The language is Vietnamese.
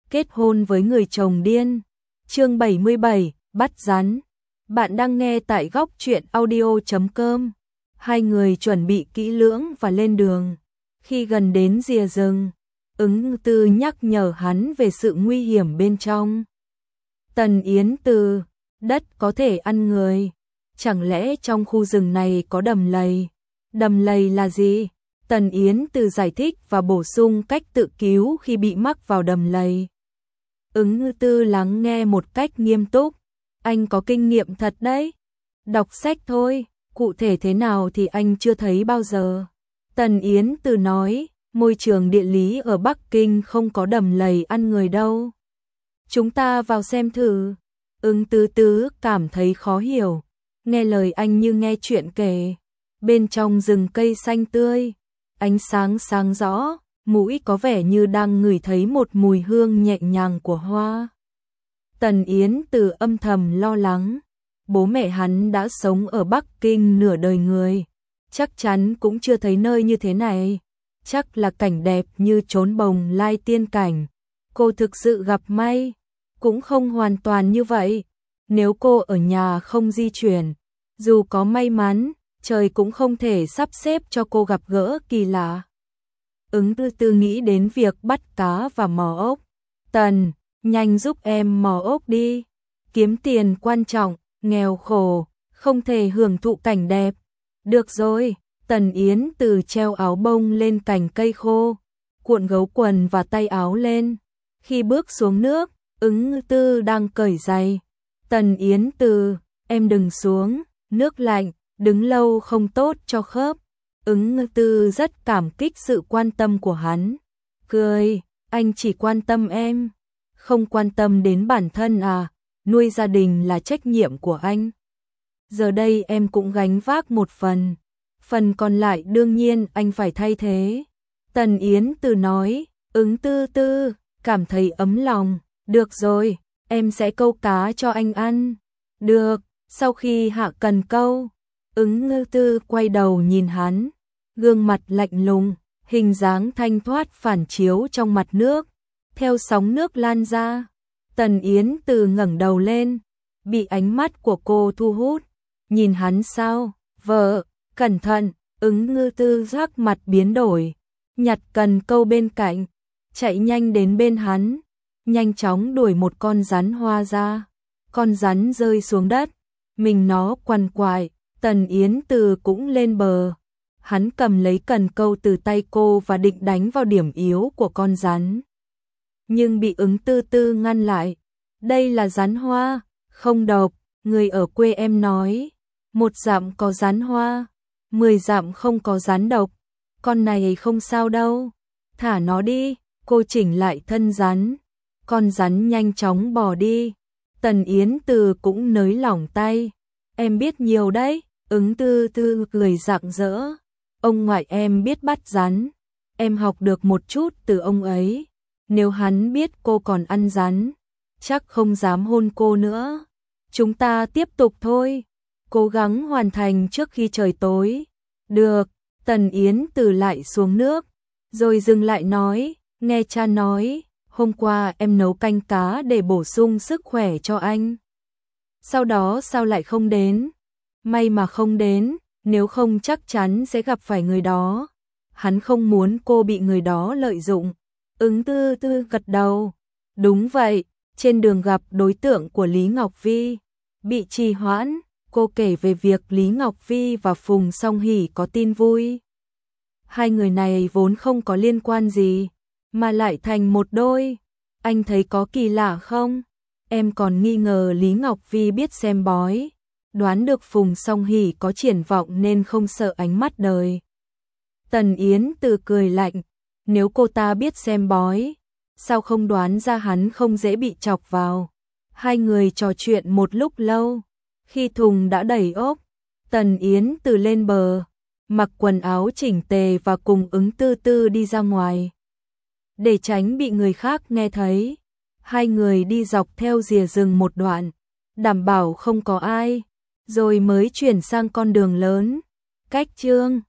kết hôn với người chồng điên. Chương 77, bắt rắn. Bạn đang nghe tại góc truyện audio.com. Hai người chuẩn bị kỹ lưỡng và lên đường. Khi gần đến rìa rừng, Ứng Tư nhắc nhở hắn về sự nguy hiểm bên trong. Tần Yến Từ, đất có thể ăn người. Chẳng lẽ trong khu rừng này có đầm lầy? Đầm lầy là gì? Tần Yến Từ giải thích và bổ sung cách tự cứu khi bị mắc vào đầm lầy. Ứng Tư lắng nghe một cách nghiêm túc. Anh có kinh nghiệm thật đấy. Đọc sách thôi, cụ thể thế nào thì anh chưa thấy bao giờ. Tần Yến Từ nói, môi trường địa lý ở Bắc Kinh không có đầm lầy ăn người đâu. Chúng ta vào xem thử. Ứng Tư cảm thấy khó hiểu. Nghe lời anh như nghe chuyện kể. Bên trong rừng cây xanh tươi, ánh sáng sáng rõ, mũi có vẻ như đang ngửi thấy một mùi hương nhẹ nhàng của hoa. Tần Yến Từ âm thầm lo lắng. Bố mẹ hắn đã sống ở Bắc Kinh nửa đời người, chắc chắn cũng chưa thấy nơi như thế này. Chắc là cảnh đẹp như chốn Bồng Lai tiên cảnh. Cô thực sự gặp may, cũng không hoàn toàn như vậy. Nếu cô ở nhà không di chuyển, dù có may mắn, trời cũng không thể sắp xếp cho cô gặp gỡ kỳ lạ. Ứng Tư nghĩ đến việc bắt cá và mò ốc. Tần, nhanh giúp em mò ốc đi. Kiếm tiền quan trọng, nghèo khổ, không thể hưởng thụ cảnh đẹp. Được rồi, Tần Yến Từ treo áo bông lên cành cây khô, cuộn gấu quần và tay áo lên. Khi bước xuống nước, Ứng Tư đang cởi giày. Tần Yến Từ, em đừng xuống, nước lạnh, đứng lâu không tốt cho khớp. Ứng Tư rất cảm kích sự quan tâm của hắn. Cười, anh chỉ quan tâm em, không quan tâm đến bản thân à, nuôi gia đình là trách nhiệm của anh. Giờ đây em cũng gánh vác một phần còn lại đương nhiên anh phải thay thế. Tần Yến Từ nói, Ứng Tư cảm thấy ấm lòng. Được rồi, em sẽ câu cá cho anh ăn. Được, sau khi hạ cần câu, Ứng Tư quay đầu nhìn hắn, gương mặt lạnh lùng, hình dáng thanh thoát phản chiếu trong mặt nước, theo sóng nước lan ra. Tần Yến Từ ngẩng đầu lên, bị ánh mắt của cô thu hút. Nhìn hắn sao? Vợ, cẩn thận. Ứng Tư sắc mặt biến đổi, nhặt cần câu bên cạnh, chạy nhanh đến bên hắn, nhanh chóng đuổi một con rắn hoa ra. Con rắn rơi xuống đất, mình nó quằn quại. Tần Yến Từ cũng lên bờ. Hắn cầm lấy cần câu từ tay cô và định đánh vào điểm yếu của con rắn, nhưng bị Ứng Tư ngăn lại. Đây là rắn hoa, không độc. Người ở quê em nói, 1 dặm có rắn hoa, 10 dặm không có rắn độc. Con này không sao đâu, thả nó đi. Cô chỉnh lại thân rắn, con rắn nhanh chóng bỏ đi. Tần Yến Từ cũng nới lỏng tay. Em biết nhiều đấy. Ứng Tư cười rạng rỡ. Ông ngoại em biết bắt rắn, em học được một chút từ ông ấy. Nếu hắn biết cô còn ăn rắn, chắc không dám hôn cô nữa. Chúng ta tiếp tục thôi, cố gắng hoàn thành trước khi trời tối. Được. Tần Yến Từ lại xuống nước, rồi dừng lại nói, nghe cha nói, hôm qua em nấu canh cá để bổ sung sức khỏe cho anh. Sau đó sao lại không đến? May mà không đến, nếu không chắc chắn sẽ gặp phải người đó. Hắn không muốn cô bị người đó lợi dụng. Ứng Tư gật đầu. Đúng vậy, trên đường gặp đối tượng của Lý Ngọc Vi, bị trì hoãn. Cô kể về việc Lý Ngọc Vi và Phùng Song Hỷ có tin vui. Hai người này vốn không có liên quan gì, mà lại thành một đôi. Anh thấy có kỳ lạ không? Em còn nghi ngờ Lý Ngọc Vi biết xem bói, đoán được Phùng Song Hỷ có triển vọng nên không sợ ánh mắt đời. Tần Yến Từ cười lạnh, nếu cô ta biết xem bói, sao không đoán ra hắn không dễ bị chọc vào. Hai người trò chuyện một lúc lâu, khi thùng đã đầy ốp, Tần Yến Từ lên bờ, mặc quần áo chỉnh tề và cùng Ứng Tư đi ra ngoài. Để tránh bị người khác nghe thấy, hai người đi dọc theo rìa rừng một đoạn, đảm bảo không có ai, rồi mới chuyển sang con đường lớn. Cách chương